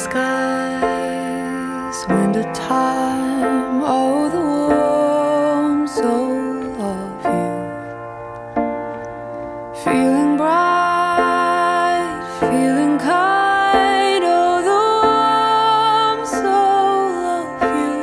skies, winter time, oh, the warm soul of you, feeling bright, feeling kind, oh, the warm soul of you.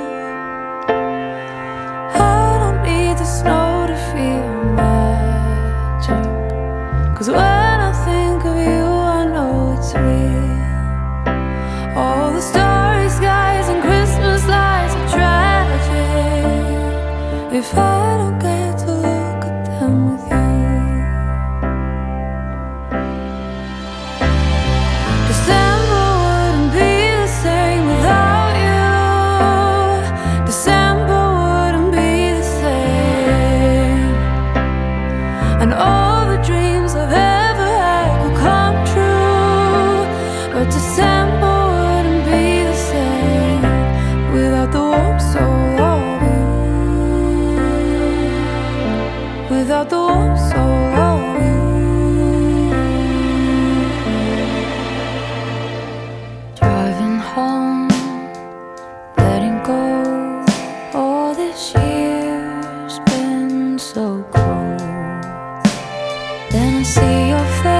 I don't need the snow to feel magic, 'cause when I think of you I know it's real. All the starry skies and Christmas lights are tragic if I don't get to look at them with you. December wouldn't be the same without you. December wouldn't be the same. And all the dreams I've ever had could come true, but December without the warm soul of you, without the warm soul of you. Driving home, letting go, all this year's been so cold. Then I see your face